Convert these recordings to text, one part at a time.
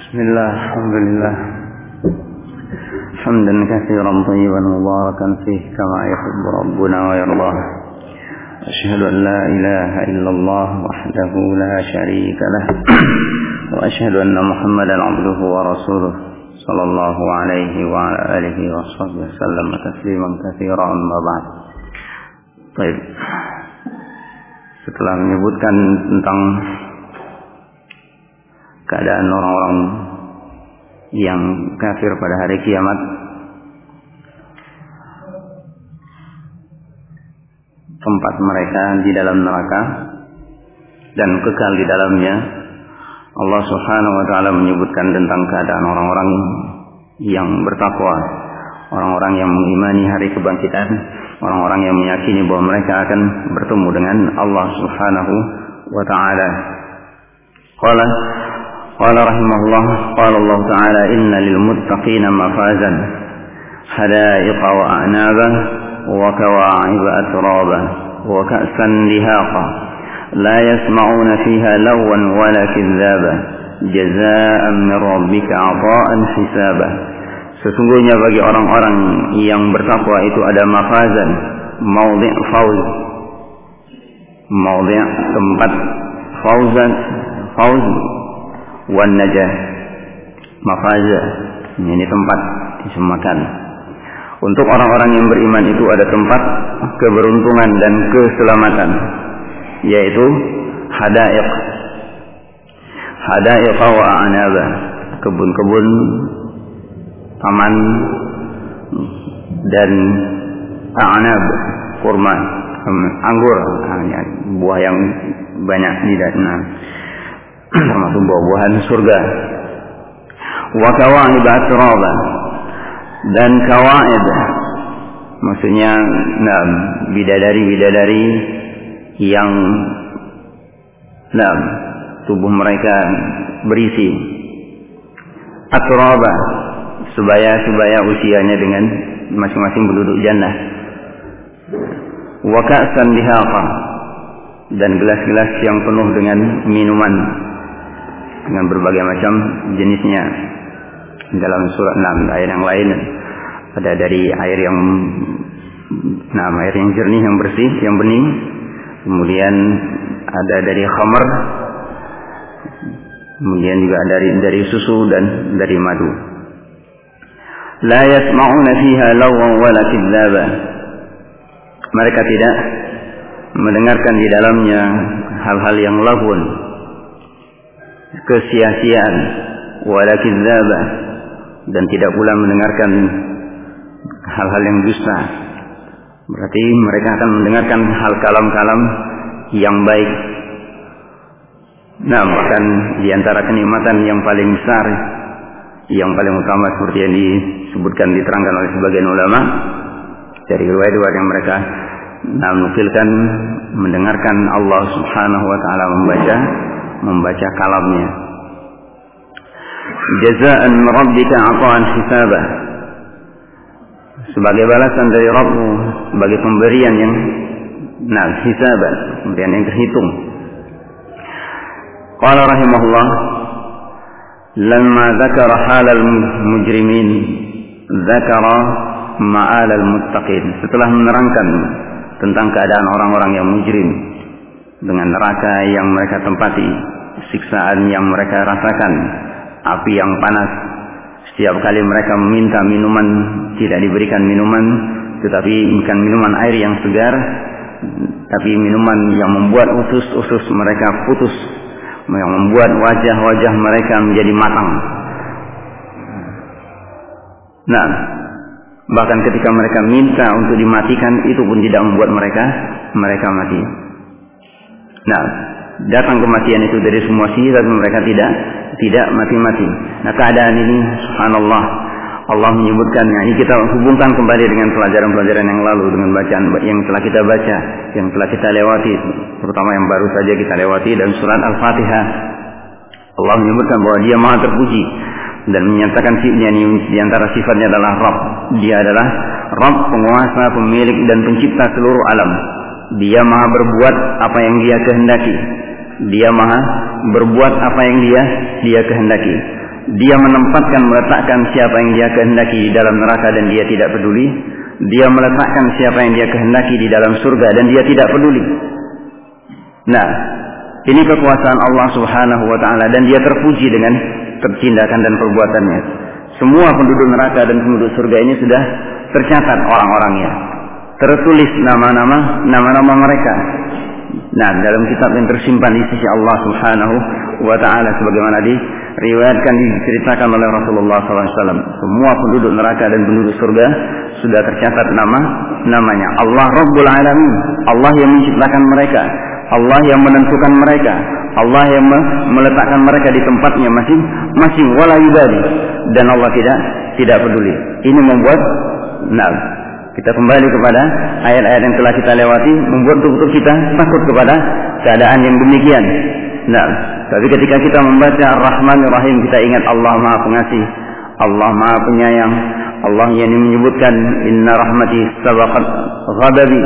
Bismillah, alhamdulillah. Hamdan katsiran thayyiban mubarakan fihi kama yuhibbu rabbuna wa yardah. Asyhadu an la ilaha illallah wahdahu la syarika lah. Wa asyhadu anna Muhammadan abduhu wa rasuluh sallallahu alaihi wa ala alihi wa sahbihi wasallam tasliman katsiran amma ba'd. Baik. Setelah menyebutkan tentang keadaan orang-orang yang kafir pada hari kiamat, tempat mereka di dalam neraka dan kekal di dalamnya, Allah Subhanahu wa taala menyebutkan tentang keadaan orang-orang yang bertakwa, orang-orang yang mengimani hari kebangkitan, orang-orang yang meyakini bahwa mereka akan bertemu dengan Allah Subhanahu wa taala. Qala rahimahullah, qala Allah ta'ala inna lil muttaqina mafazan hadaiqa wa a'naba wa kawa'iba atraba wa ka'san dihaqa la yasma'una fiha lawan wala kidzaba jazaa'an min rabbika 'ata'an hisaba. Sesungguhnya bagi orang-orang yang bertakwa itu ada mafazan, maudhi' fauz, maudhi' tempat, fauz wan najah, mafaza, ini tempat disemakan. Untuk orang-orang yang beriman itu ada tempat keberuntungan dan keselamatan, yaitu hadaiq wa a'naba, kebun-kebun, taman, dan a'nab, kurma, anggur, buah yang banyak di dalam, termasuk buah-buahan surga. Wa kawa'ib atraba, dan kawa'ib maksudnya bidadari-bidadari yang tubuh mereka berisi, atraba sebaya-sebaya usianya dengan masing-masing penduduk jannah. Wa ka'san dihaqa, dan gelas-gelas yang penuh dengan minuman dengan berbagai macam jenisnya. Dalam surat 6 ayat yang lain ada dari air yang jernih, yang bersih, yang bening. Kemudian ada dari khamr, kemudian juga dari susu dan dari madu. La yasma'una fiha lawan wala kidzaba, mereka tidak mendengarkan di dalamnya hal-hal yang laghun, kesia-siaan, wala kidzaba, dan tidak pula mendengarkan hal-hal yang dusta. Berarti mereka akan mendengarkan hal kalam-kalam yang baik. Bahkan di antara kenikmatan yang paling besar, yang paling utama seperti yang disebutkan, diterangkan oleh sebagian ulama dari riwayat-riwayat yang mereka menukilkan, mendengarkan Allah Subhanahu wa taala membaca kalamnya. Jazaa'an min rabbika 'ata'an hisaba, sebagai balasan dari Rabbmu, sebagai pemberian yang hisaban, pemberian yang terhitung. Qala rahimahullah, lamma dzakara halal mujrimin dzakara ma'alal muttaqin. Setelah menerangkan tentang keadaan orang-orang yang mujrim dengan neraka yang mereka tempati, siksaan yang mereka rasakan, api yang panas. Setiap kali mereka meminta minuman, tidak diberikan minuman, tetapi bukan minuman air yang segar, tapi minuman yang membuat usus-usus mereka putus, yang membuat wajah-wajah mereka menjadi matang. Bahkan ketika mereka minta untuk dimatikan, itu pun tidak membuat mereka mati. Datang kematian itu dari semua sisi, tapi mereka tidak mati-mati. Keadaan ini subhanallah, Allah menyebutkannya. Ini kita hubungkan kembali dengan pelajaran-pelajaran yang lalu, dengan bacaan yang telah kita baca, yang telah kita lewati, terutama yang baru saja kita lewati dalam surat Al-Fatihah. Allah menyebutkan bahwa Dia Maha terpuji dan menyatakan di antara sifatnya adalah Rabb. Dia adalah Rabb, penguasa, pemilik dan pencipta seluruh alam. Dia Maha berbuat apa yang Dia kehendaki. Dia Maha berbuat apa yang Dia kehendaki. Dia menempatkan, meletakkan siapa yang dia kehendaki di dalam neraka dan dia tidak peduli. Dia meletakkan siapa yang dia kehendaki di dalam surga dan dia tidak peduli. Nah, ini kekuasaan Allah Subhanahu wa ta'ala, dan dia terpuji dengan tindakan dan perbuatannya. Semua penduduk neraka dan penduduk surga ini sudah tercatat orang-orangnya, tertulis nama-nama mereka. Nah, dalam kitab yang tersimpan di sisi Allah Subhanahu wa ta'ala, sebagaimana diriwayatkan, diceritakan oleh Rasulullah SAW. Semua penduduk neraka dan penduduk surga sudah tercatat namanya. Allah Rabbul Alamin, Allah yang menciptakan mereka, Allah yang menentukan mereka, Allah yang meletakkan mereka di tempatnya masing-masing, wala yubali, dan Allah tidak peduli. Ini membuat kita kembali kepada ayat-ayat yang telah kita lewati, membuat betul-betul kita takut kepada keadaan yang demikian. Tapi ketika kita membaca Ar-Rahman Ar-Rahim, kita ingat Allah Maha Pengasih, Allah Maha Penyayang. Allah yang menyebutkan inna rahmati sabaqat ghadabi,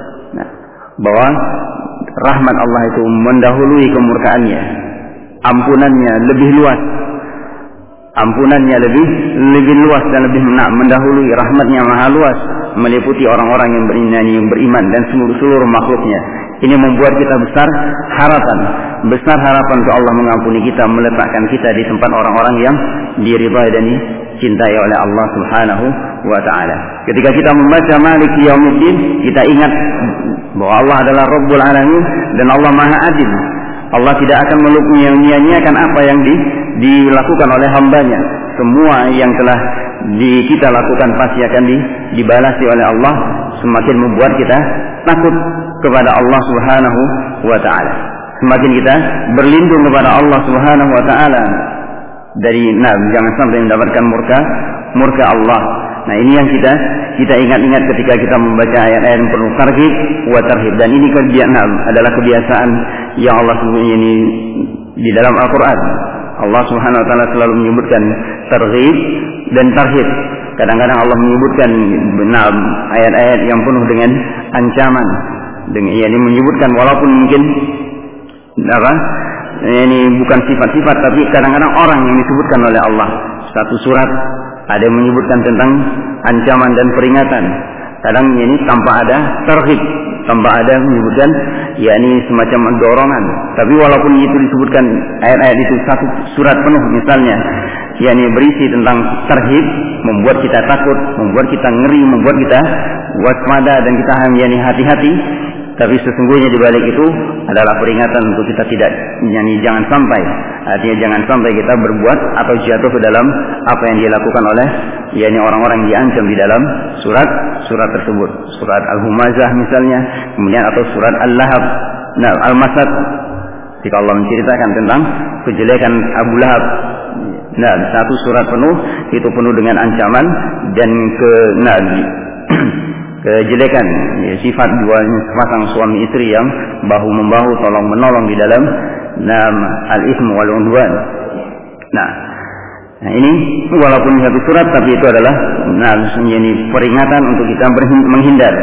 bahwa rahmat Allah itu mendahului kemurkaannya, ampunannya lebih luas, ampunannya lebih luas dan lebih mendahului, rahmatnya maha luas, meliputi orang-orang yang beriman dan seluruh makhluknya. Ini membuat kita besar harapan untuk Allah mengampuni kita, meletakkan kita di tempat orang-orang yang diridhai dan dicintai oleh Allah Subhanahu wa ta'ala. Ketika kita membaca Maliki Yaumiddin, kita ingat bahwa Allah adalah Rabbul Alamin dan Allah Maha Adil. Allah tidak akan menyia-nyiakan apa yang dilakukan oleh hambanya. Semua yang telah kita lakukan pasti akan dibalasi oleh Allah. Semakin membuat kita takut kepada Allah Subhanahu wa ta'ala. Semakin kita berlindung kepada Allah Subhanahu wa ta'ala dari jangan sampai mendapatkan murka Allah. Nah, ini yang kita ingat-ingat ketika kita membaca ayat-ayat yang penuh targhib wa tarhib. Dan ini adalah kebiasaan yang Allah sebutnya ini di dalam Al-Quran. Allah Subhanahu wa ta'ala selalu menyebutkan targhib dan tarhib. Kadang-kadang Allah menyebutkan ayat-ayat yang penuh dengan ancaman, ini menyebutkan walaupun mungkin ini bukan sifat-sifat, tapi kadang-kadang orang yang disebutkan oleh Allah. Satu surat ada yang menyebutkan tentang ancaman dan peringatan. Kadang ini tanpa ada targhib, tanpa ada menyebutkan semacam dorongan. Tapi walaupun itu disebutkan ayat-ayat itu satu surat penuh misalnya, berisi tentang tarhib, membuat kita takut, membuat kita ngeri, membuat kita waspada dan kita hati-hati. Tapi sesungguhnya di balik itu adalah peringatan untuk kita jangan sampai, artinya jangan sampai kita berbuat atau jatuh ke dalam apa yang dilakukan oleh orang-orang yang diancam di dalam surat tersebut. Surat Al-Humazah misalnya, kemudian atau surat Al-Lahab, Al-Masad, jika Allah menceritakan tentang kejelekan Abu Lahab. Satu surat penuh, itu penuh dengan ancaman dan kejelekan, sifat dua sepasang suami istri yang bahu membahu, tolong menolong di dalam al-itsm wal udwan. Nah, ini walaupun satu surat, tapi itu adalah peringatan untuk kita menghindar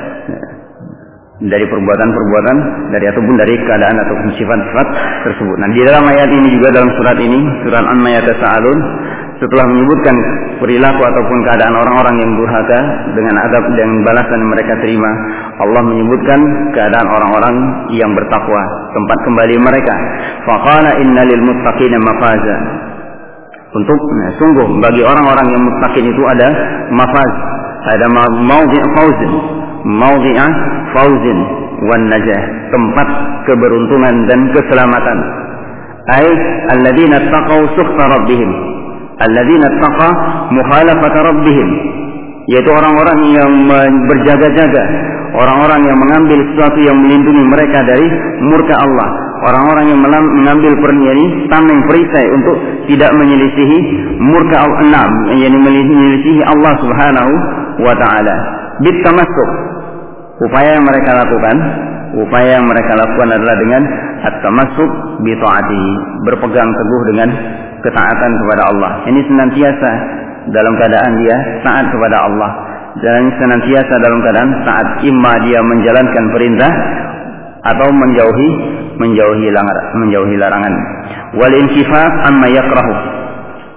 dari perbuatan-perbuatan ataupun dari keadaan ataupun sifat-sifat tersebut. Nah, di dalam ayat ini juga, dalam surat ini, surat Amma Yatasaalun, setelah menyebutkan perilaku ataupun keadaan orang-orang yang durhaka dengan adab dan balasan yang mereka terima, Allah menyebutkan keadaan orang-orang yang bertakwa, tempat kembali mereka. Faqala innalil muttaqina mafaza. Sungguh bagi orang-orang yang muttaqin itu ada mafaz, ada mawdi'a fauzin wan najah, tempat keberuntungan dan keselamatan. Ai alladzina taqaw sukhta rabbihim, alladzina taqa mukhalafata rabbihim, yaitu orang-orang yang berjaga-jaga, orang-orang yang mengambil sesuatu yang melindungi mereka dari murka Allah, orang-orang yang mengambil tameng perisai untuk tidak menyelisihi murka Allah, menyelisihi Allah Subhanahu wa ta'ala. Bitamassuk, upaya yang mereka lakukan adalah dengan at-tamassuk bi ta'atihi, berpegang teguh dengan ketaatan kepada Allah. Ini senantiasa dalam keadaan dia taat kepada Allah, dan senantiasa dalam keadaan taat, imma dia menjalankan perintah atau menjauhi larangan. Wal intifaq amma yakrahu,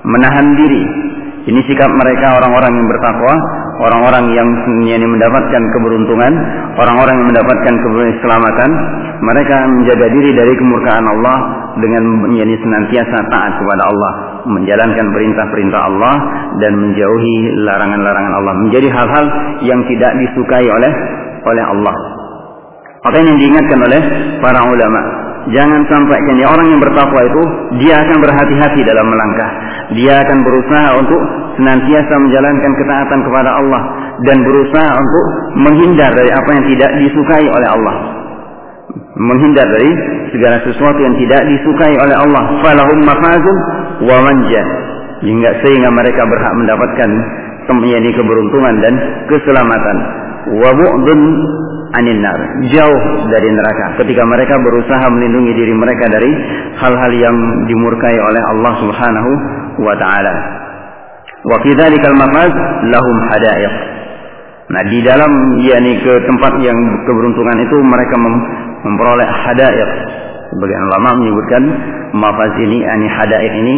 menahan diri. Ini sikap mereka orang-orang yang bertakwa, orang-orang yang mendapatkan keberuntungan, orang-orang yang mendapatkan keselamatan. Mereka menjaga diri dari kemurkaan Allah dengan senantiasa taat kepada Allah, menjalankan perintah-perintah Allah dan menjauhi larangan-larangan Allah, menjadi hal-hal yang tidak disukai oleh Allah. Apa yang diingatkan oleh para ulama, jangan sampai orang yang bertakwa itu dia akan berhati-hati dalam melangkah. Dia akan berusaha untuk senantiasa menjalankan ketaatan kepada Allah dan berusaha untuk menghindar dari apa yang tidak disukai oleh Allah. Menghindar dari segala sesuatu yang tidak disukai oleh Allah. Falahum mafazun wa manja. Sehingga mereka berhak mendapatkan keberuntungan dan keselamatan. Wa bu'dun anin nar, jauh dari neraka ketika mereka berusaha melindungi diri mereka dari hal-hal yang dimurkai oleh Allah Subhanahu wa taala. Wa fi dzalikal mafaz lahum hadaiq. Nah, di dalam ke tempat yang keberuntungan itu mereka memperoleh hadaiq. Sebagian ulama menyebutkan mafaz ini, hadaiq ini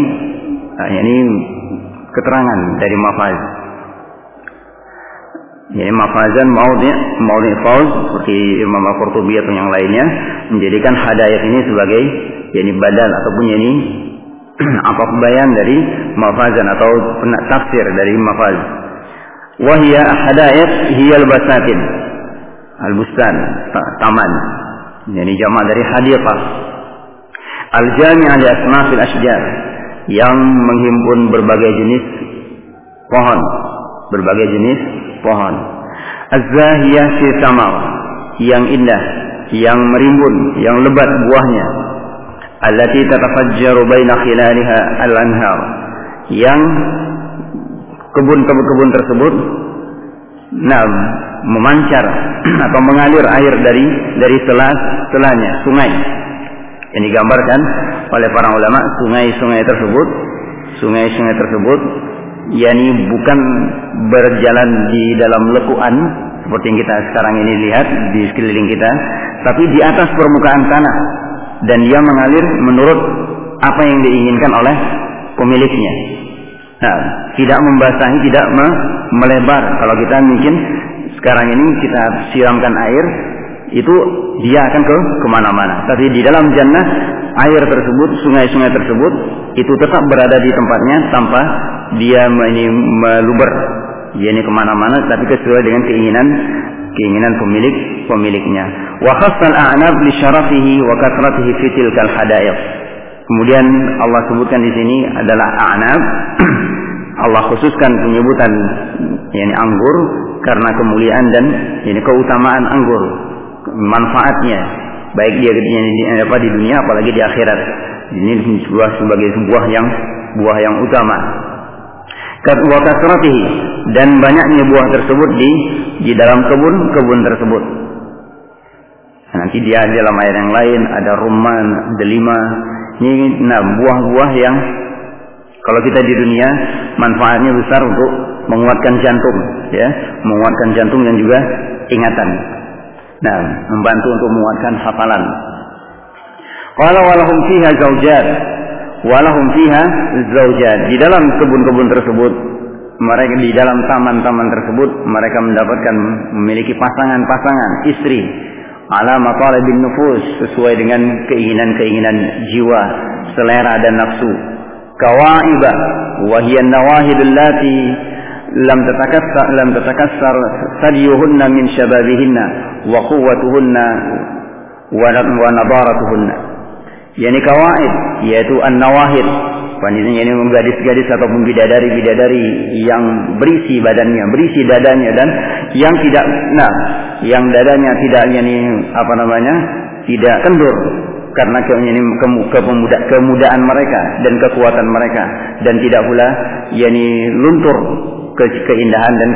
keterangan dari mafaz. Mafazan maudhi' fauz, seperti Imam Al-Qurtubi atau yang lainnya menjadikan hadaiq ini sebagai badal ataupun apa bayan dari mafazan atau tafsir dari mafaz. Wa hiya hadaiq hiya al-basatin, al-bustan, taman. Jamak dari hadiqah. Al-jami'ah li asma'il asjar, yang menghimpun berbagai jenis pohon, Az-zahiyah fi samar, yang indah, yang merimbun, yang lebat buahnya. Allati tatafajjaru baina khilaliha al-anhar, yang kebun-kebun tersebut memancar atau mengalir air dari selanya sungai. Yang digambarkan oleh para ulama, sungai-sungai tersebut bukan berjalan di dalam lekuan seperti yang kita sekarang ini lihat di sekeliling kita, tapi di atas permukaan tanah, dan dia mengalir menurut apa yang diinginkan oleh pemiliknya. Tidak membasahi, tidak melebar. Kalau kita mungkin sekarang ini kita siramkan air, itu dia akan kemana-mana. Tapi di dalam jannah, air tersebut, sungai-sungai tersebut itu tetap berada di tempatnya tanpa dia meluber kemana-mana, tapi sesuai dengan keinginan pemiliknya. Wa khassal a'nab li syarafihi wa kathratihi fi tilkal hadaiq. Kemudian Allah sebutkan di sini adalah a'nab. Allah khususkan penyebutan anggur karena kemuliaan dan keutamaan anggur, manfaatnya baik dia di dunia apalagi di akhirat. Ini sebagai buah yang utama. Wa kasratihi, dan banyaknya buah tersebut di dalam kebun tersebut. Nanti dia dalam ayat yang lain ada rumman, delima. Ini buah-buah yang kalau kita di dunia manfaatnya besar untuk menguatkan jantung, menguatkan jantung dan juga ingatan. Membantu untuk menguatkan hafalan. Qala walahum fiha zaujat, walahum fiha zaujat. Di dalam kebun-kebun tersebut, mereka di dalam taman-taman tersebut mereka memiliki pasangan-pasangan istri. Ala matalibin nufus, sesuai dengan keinginan-keinginan jiwa, selera dan nafsu. Kawaiba wa hiya an-nawahid allati lam tatakassar sadiyuhunna min shababihinna wa quwwatuhunna wa nadaratuhunna. Kawaid, yaitu an-nawahid, gadis-gadis ataupun bidadari-bidadari yang berisi badannya, berisi dadanya, dan yang tidak yang dadanya tidak tidak kendur karena kemudaan mereka dan kekuatan mereka, dan tidak pula luntur keindahan dan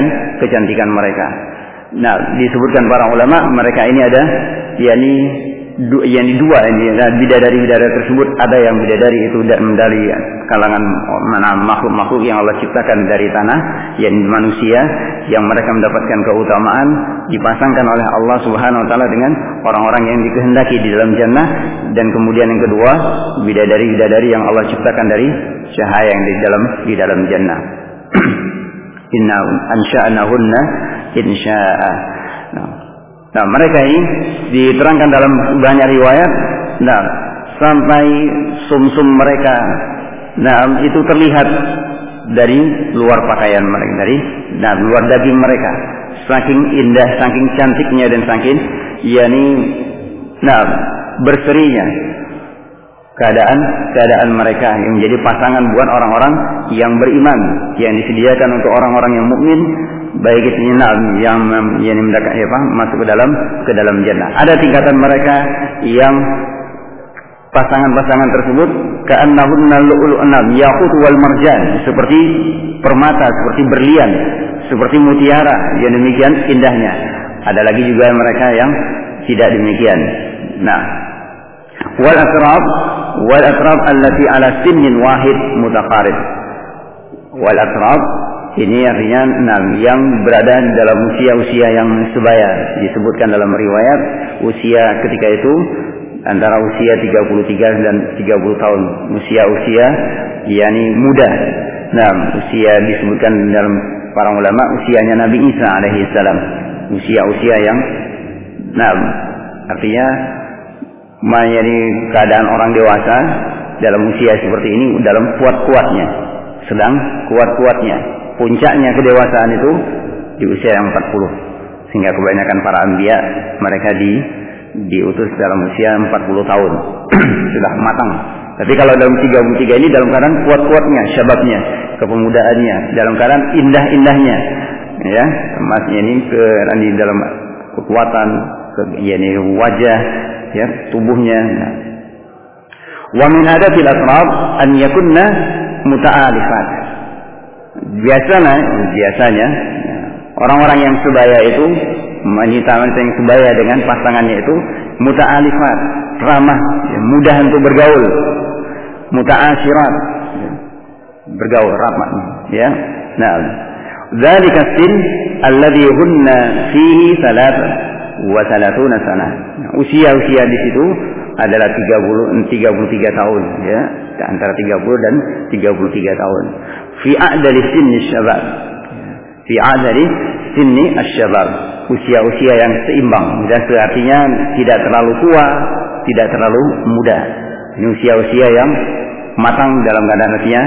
kecantikan mereka. Disebutkan para ulama mereka ini ada dua ini bidadari-bidadari tersebut ada yang bidadari itu dari kalangan makhluk-makhluk yang Allah ciptakan dari tanah, yakni manusia, yang mereka mendapatkan keutamaan dipasangkan oleh Allah Subhanahu wa taala dengan orang-orang yang dikehendaki di dalam jannah. Dan kemudian yang kedua, bidadari-bidadari yang Allah ciptakan dari cahaya yang di dalam jannah. Inna ansha'nahunna insya'a. Nah, mereka ini diterangkan dalam banyak riwayat. Nah, sampai sumsum mereka, nah, itu terlihat dari luar pakaian mereka, dari luar daging mereka. Saking indah, saking cantiknya dan saking berserinya keadaan mereka yang menjadi pasangan buat orang-orang yang beriman, yang disediakan untuk orang-orang yang mukmin, baik itu yang masuk ke dalam jannah. Ada tingkatan mereka yang pasangan-pasangan tersebut ka'annahunna lu'lu'un yaqut wal marjan, seperti permata, seperti berlian, seperti mutiara, yang demikian indahnya. Ada lagi juga mereka yang tidak demikian. Nah, wal atrab allati ala sinnin wahid mutaqarib. Wal atrab ini artinya yang berada dalam usia-usia yang sebaya. Disebutkan dalam riwayat usia ketika itu antara usia 33 dan 30 tahun. Usia-usia yakni muda. Nah, usia disebutkan dalam para ulama usianya Nabi Isa alaihi salam. Usia-usia yang artinya menjadi keadaan orang dewasa dalam usia seperti ini, dalam kuat-kuatnya, sedang kuat-kuatnya. Puncaknya kedewasaan itu di usia yang 40. Sehingga kebanyakan para anbiya mereka diutus dalam usia 40 tahun. Sudah matang. Tapi kalau dalam 33 ini dalam keadaan kuat-kuatnya, syababnya, kepemudaannya, dalam keadaan indah-indahnya. Ya, emasnya ini di dalam kekuatan, wajah, ya, tubuhnya. Wa min adatil atrab an yakunna muta'alifat. Biasanya orang-orang yang sebaya itu wanita yang sebaya dengan pasangannya itu muta'alifat, ramah, mudah untuk bergaul, muta'asyirat, bergaul ramah, ya. Nah, dzalika sin alladhi hunna fihi 33 sana. Usia-usia di situ adalah 33 tahun, ya, antara 30 dan 33 tahun. Fi a'dali sinni syabab. Fi a'dali sinni asy-syabab. Usia-usia yang seimbang, dan artinya tidak terlalu tua, tidak terlalu muda. Ini usia-usia yang matang dalam keadaan artinya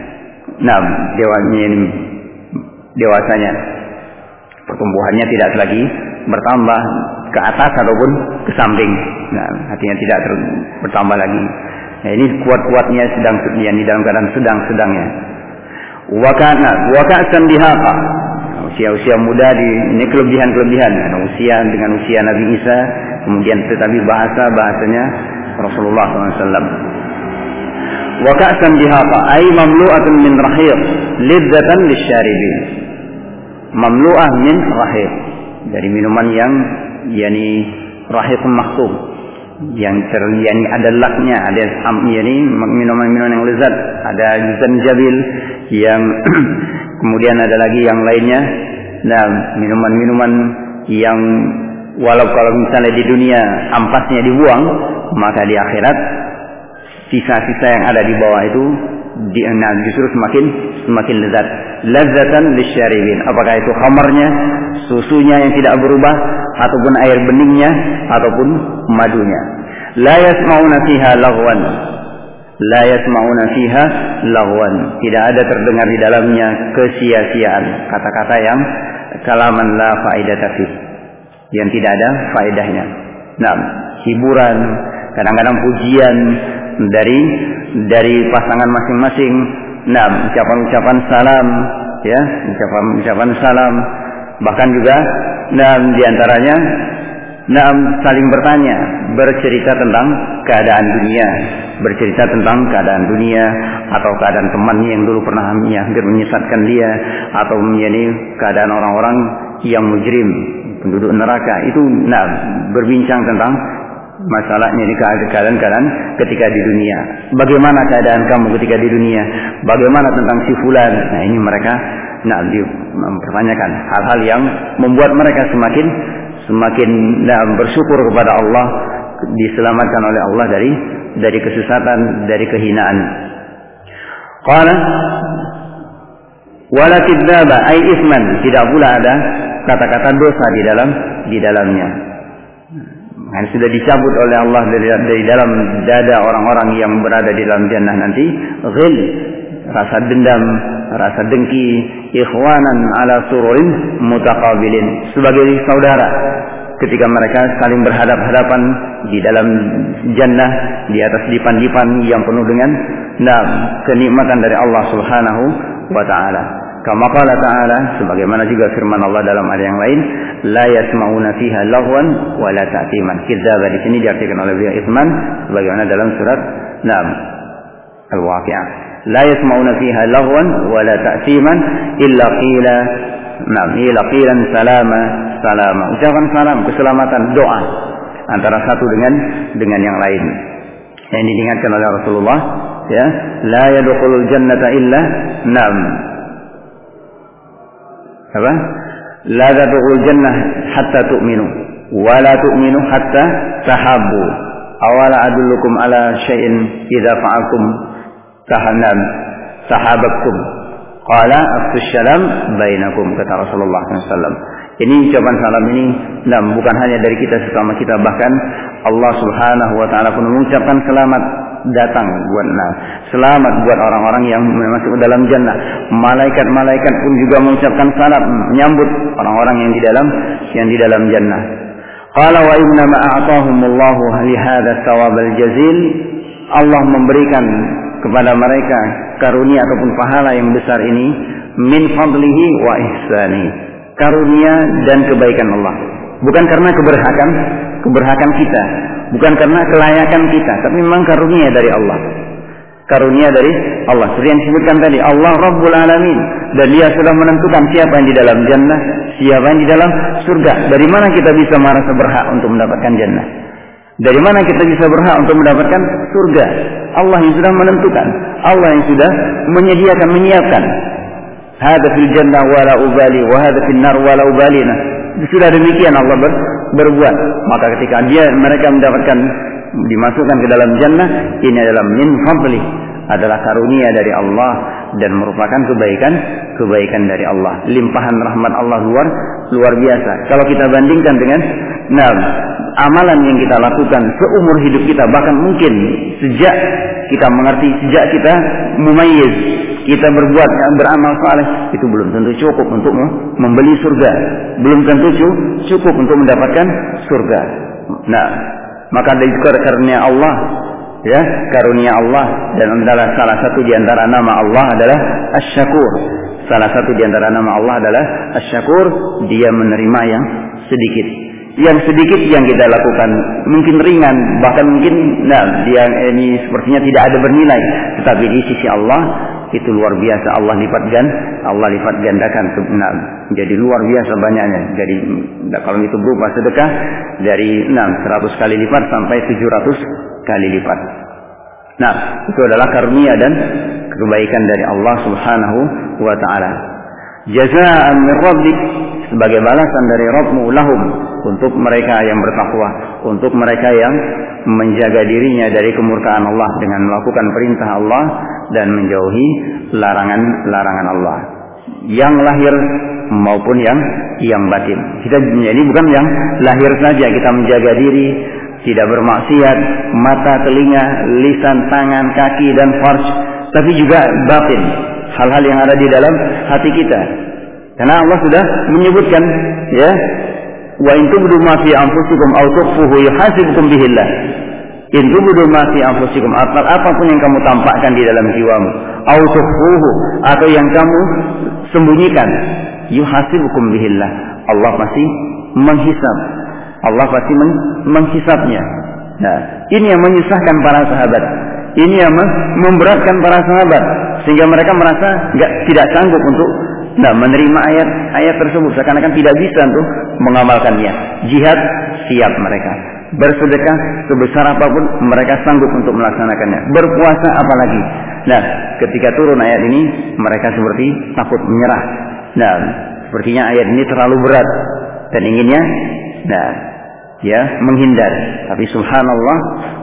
dewasanya. Pertumbuhannya tidak lagi bertambah ke atas ataupun ke samping. Nah, artinya tidak bertambah lagi. Nah, ini kuat-kuatnya sedang di dalam keadaan sedang-sedangnya. Waka'san dihaqa. Usia-usia muda ini kelebihan-kelebihan. Nah, usia dengan usia Nabi Isa, kemudian tetapi bahasanya Rasulullah SAW. Waka'san dihaqa ay mamlu'atun min rahir lidzatan lisyaribin. Mamlu'ah min rahir, dari minuman yang rahikun makhtum, yang ada laknya, ada minuman-minuman yang lezat, ada zanjabil yang kemudian ada lagi yang lainnya. Nah, minuman-minuman yang walau kalau misalnya di dunia ampasnya dibuang, maka di akhirat sisa-sisa yang ada di bawah itu justru semakin lezat. Lezatan lisyaribin. Apakah itu khamarnya, susunya yang tidak berubah, ataupun air beningnya, ataupun madunya. La yasma'una fiha laghwan. La yasma'una fiha laghwan. Tidak ada terdengar di dalamnya kesia-siaan, kata-kata yang kalaman la faidata fi, yang tidak ada faedahnya. Nah, hiburan, kadang-kadang pujian dari pasangan masing-masing. Nah, ucapan-ucapan salam, ya, ucapan salam, bahkan juga di antaranya saling bertanya, bercerita tentang keadaan dunia, atau keadaan temannya yang dulu pernah hampir menyesatkan dia, atau menjadi keadaan orang-orang yang mujrim, penduduk neraka. Itu berbincang tentang masalahnya ini keadaan ketika di dunia. Bagaimana keadaan kamu ketika di dunia? Bagaimana tentang si fulan? Nah, ini mereka mempertanyakan hal-hal yang membuat mereka semakin bersyukur kepada Allah, diselamatkan oleh Allah dari kesesatan, dari kehinaan. Qala wala kidzaba ay isman, tidak pula ada kata-kata dosa di dalamnya. Yang sudah dicabut oleh Allah dari dalam dada orang-orang yang berada di dalam jannah nanti. Ghil, rasa dendam, rasa dengki, ikhwanan ala sururin mutaqabilin, sebagai saudara ketika mereka saling berhadap-hadapan di dalam jannah, di atas dipan-dipan yang penuh dengan kenikmatan dari Allah Subhanahu wa taala. Kama qala ta'ala, sebagaimana juga firman Allah dalam ayat yang lain, la yasma'una fiha laghwan wa la ta'timan. Kidzaba di sini diartikan oleh beliau isman, sebagaimana dalam surat Al-Waqi'ah. La yasma'una fiha laghwan wa la ta'timan illa qilan salama. Ucapan salam, keselamatan, doa antara satu dengan yang lain. Yang diingatkan oleh Rasulullah, ya, la yadkhulul jannata illa la tadkhulul jannah hatta tu'minu wa la tu'minu hatta tahabbu. Awala adullukum ala syai'in idza fa'altum sahababtum. Qala afsus salam bainakum, kata Rasulullah SAW. Ini ucapan salam ini bukan hanya dari kita sesama kita, bahkan Allah Subhanahu wa taala pun mengucapkan selamat datang selamat buat orang-orang yang masuk dalam jannah. Malaikat-malaikat pun juga mengucapkan salam menyambut orang-orang yang di dalam jannah. Qala wa inna ma a'tahumullahu li hadha thawabal jazil. Allah memberikan kepada mereka karunia ataupun pahala yang besar ini min fadlihi wa ihsani, karunia dan kebaikan Allah. Bukan karena keberhakan kita, bukan karena kelayakan kita, tapi memang karunia dari Allah. Karunia dari Allah. Seperti yang disebutkan tadi, Allah Rabbul Alamin, dan Dia sudah menentukan siapa yang di dalam jannah, siapa yang di dalam surga. Dari mana kita bisa merasa berhak untuk mendapatkan jannah? Dari mana kita bisa berhak untuk mendapatkan surga? Allah yang sudah menentukan, Allah yang sudah menyiapkan. Hada fil jannah wala ubali wa hada fil nar wala ubalina. Sudah demikian Allah berbuat. Maka ketika mereka mendapatkan, dimasukkan ke dalam jannah, ini adalah min fadli, adalah karunia dari Allah dan merupakan kebaikan dari Allah. Limpahan rahmat Allah luar biasa. Kalau kita bandingkan dengan amalan yang kita lakukan seumur hidup kita, bahkan mungkin sejak kita mengerti, sejak kita mumayyiz, kita beramal saleh, itu belum tentu cukup untuk membeli surga, belum tentu cukup untuk mendapatkan surga. Maka dari karunia Allah, ya, karunia Allah, dan adalah salah satu di antara nama Allah adalah Asy-Syakur. Salah satu di antara nama Allah adalah Asy-Syakur. Dia menerima yang sedikit. Yang sedikit yang kita lakukan mungkin ringan, bahkan mungkin dia ini sepertinya tidak ada bernilai, tetapi di sisi Allah itu luar biasa. Allah lipat gandakan, jadi luar biasa banyaknya. Jadi kalau itu berupa sedekah, dari 100 kali lipat sampai 700 kali lipat. Itu adalah karunia dan kebaikan dari Allah Subhanahu wa taala. Jazaa'an min rabbik, sebagai balasan dari Rabbmu lahum, untuk mereka yang bertakwa, untuk mereka yang menjaga dirinya dari kemurkaan Allah dengan melakukan perintah Allah dan menjauhi larangan Allah, yang lahir maupun yang batin. Kita ini bukan yang lahir saja, kita menjaga diri tidak bermaksiat, mata, telinga, lisan, tangan, kaki dan farj, tapi juga batin, hal-hal yang ada di dalam hati kita. Karena Allah sudah menyebutkan, ya, wa in tubdu ma fi anfusikum aw tukhfuhu yuhasibukum bihillah. In tubdu ma fi anfusikum, apapun yang kamu tampakkan di dalam jiwamu, aw tukhfuhu, atau yang kamu sembunyikan, yuhasibukum bihillah. Allah pasti menghisab. Allah pasti menghisabnya. Ini yang menyusahkan para sahabat. Ini yang memberatkan para sahabat, sehingga mereka merasa tidak sanggup untuk menerima ayat tersebut, seakan-akan tidak bisa untuk mengamalkannya. Jihad siap mereka, bersedekah sebesar apapun mereka sanggup untuk melaksanakannya. Berpuasa apalagi. Nah, ketika turun ayat ini mereka seperti takut menyerah. Nah, sepertinya ayat ini terlalu berat dan inginnya menghindar. Tapi subhanallah,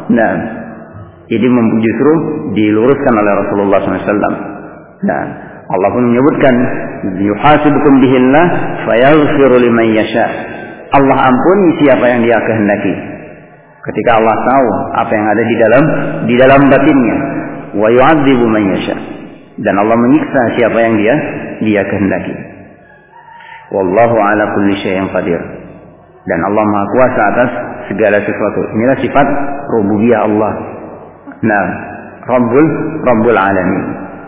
ini justru diluruskan oleh Rasulullah SAW. Nah, Allah pun menyebutkan yuhasibukum bihillah fayaghfiru liman yasha. Allah ampuni siapa yang Dia kehendaki. Ketika Allah tahu apa yang ada di dalam batinnya, wa yu'adzibu man yasha. Dan Allah menyiksa siapa yang Dia kehendaki. Wallahu ala kulli syai'in qadir. Dan Allah Maha Kuasa atas segala sesuatu. Inilah sifat rububiyah Allah. Nah, Rabbul alamin.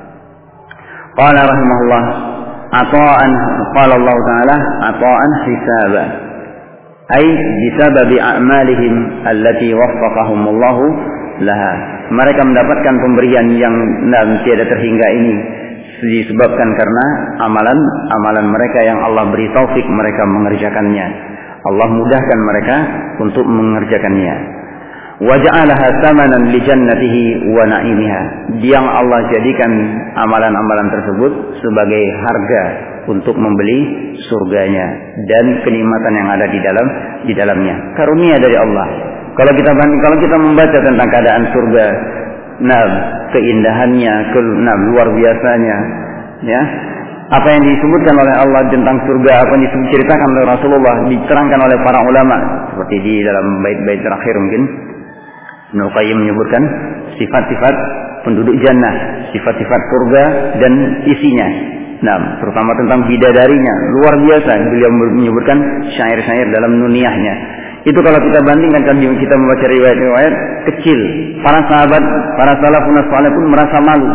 Qala rahimahullah, ata'an, qala Allah Ta'ala, ata'an hisaba. Ay bisababi a'malihim allati waffaqahumullahu laha. Mereka mendapatkan pemberian yang tiada terhingga ini disebabkan karena amalan mereka yang Allah beri taufik mereka mengerjakannya. Allah mudahkan mereka untuk mengerjakannya. Wa ja'alaha thamanan li jannatihi wa na'imiha. Yang Allah jadikan amalan-amalan tersebut sebagai harga untuk membeli surganya dan kenikmatan yang ada di dalamnya. Karunia dari Allah. Kalau kita membaca tentang keadaan surga, keindahannya, luar biasanya, ya. Apa yang disebutkan oleh Allah tentang surga, apa yang diceritakan oleh Rasulullah, diterangkan oleh para ulama seperti di dalam bait-bait terakhir mungkin Ibnu Qayyim menyebutkan sifat-sifat penduduk jannah, sifat-sifat surga dan isinya. Terutama tentang bidadarinya, luar biasa. Beliau menyebutkan syair-syair dalam nuniyahnya. Itu kalau kita bandingkan, kalau kita membaca riwayat-riwayat kecil, para sahabat, para salafun saleh pun merasa malu.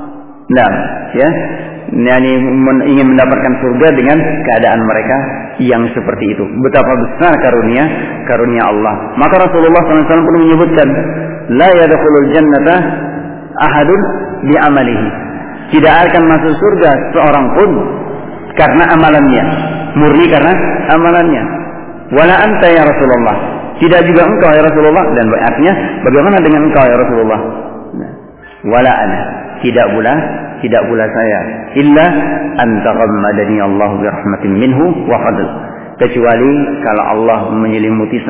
Ingin mendapatkan surga dengan keadaan mereka yang seperti itu. Betapa besar karunia Allah. Maka Rasulullah SAW pun menyebutkan, la yadkhulul jannata ahadun bi amalihi. Tidak akan masuk surga seorang pun karena amalannya, murni karena amalannya. Wala anta ya Rasulullah. Tidak juga engkau ya Rasulullah. Dan artinya bagaimana dengan engkau ya Rasulullah? Wala ana. Tidak pula saya. Illa an taghammadani Allah bi rahmatin minhu wa fadl. Kecuali kalau Allah meliputi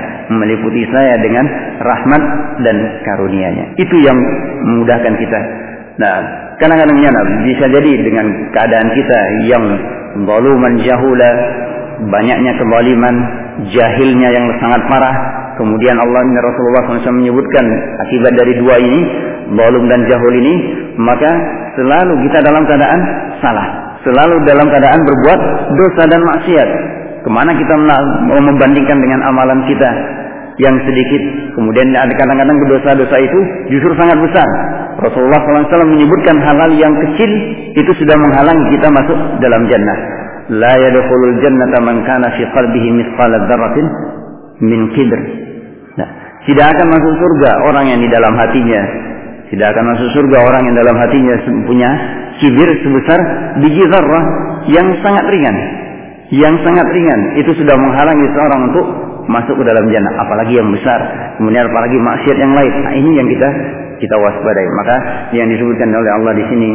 saya dengan rahmat dan karunia-Nya. Itu yang memudahkan kita. Kadang-kadang bisa jadi dengan keadaan kita yang zaluman jahula, banyaknya kezaliman, jahilnya yang sangat parah. Kemudian Rasulullah SAW menyebutkan akibat dari dua ini, zalim dan jahul ini, maka selalu kita dalam keadaan salah, selalu dalam keadaan berbuat dosa dan maksiat. Kemana kita mau membandingkan dengan amalan kita yang sedikit, kemudian kadang-kadang dosa-dosa itu justru sangat besar. Rasulullah SAW menyebutkan hal-hal yang kecil itu sudah menghalangi kita masuk dalam jannah. La yadkhulul jannata man kana fi qalbihi mithqala dzarratin min kibr. Tidak akan masuk surga orang yang di dalam hatinya, tidak akan masuk surga orang yang dalam hatinya punya kibir sebesar biji zarrah yang sangat ringan. Yang sangat ringan itu sudah menghalangi seorang untuk masuk ke dalam jannah, apalagi yang besar, kemudian apalagi maksiat yang lain. Ini yang kita waspadai. Maka yang disebutkan oleh Allah di sini,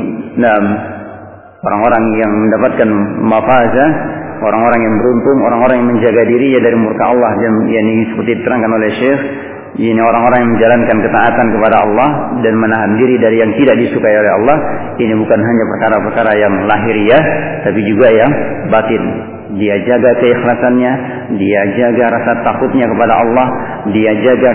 orang-orang yang mendapatkan mafazah, orang-orang yang beruntung, orang-orang yang menjaga dirinya dari murka Allah, dan yang seperti diterangkan oleh Syekh, ini orang-orang yang menjalankan ketaatan kepada Allah dan menahan diri dari yang tidak disukai oleh Allah. Ini bukan hanya perkara-perkara yang lahiriah, tapi juga yang batin. Dia jaga keikhlasannya, dia jaga rasa takutnya kepada Allah, dia jaga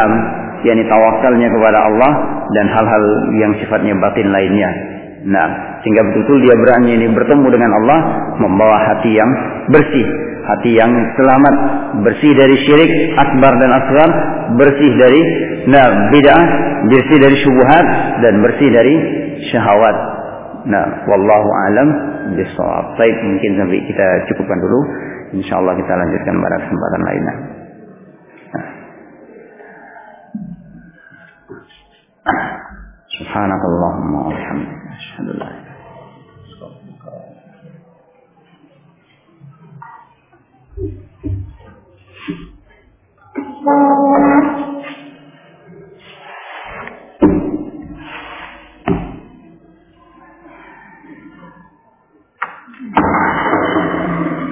tawakalnya kepada Allah dan hal-hal yang sifatnya batin lainnya. Sehingga betul-betul dia berani bertemu dengan Allah, membawa hati yang bersih, hati yang selamat, bersih dari syirik akbar dan asghar, bersih dari bid'ah, bersih dari syubhat, dan bersih dari syahwat. Wallahu alam bissawab. Baik, mungkin sampai kita cukupkan dulu. Insyaallah kita lanjutkan pada kesempatan lainnya. Subhanakallahumma wa bihamdika asyhadu an la ilaha illa anta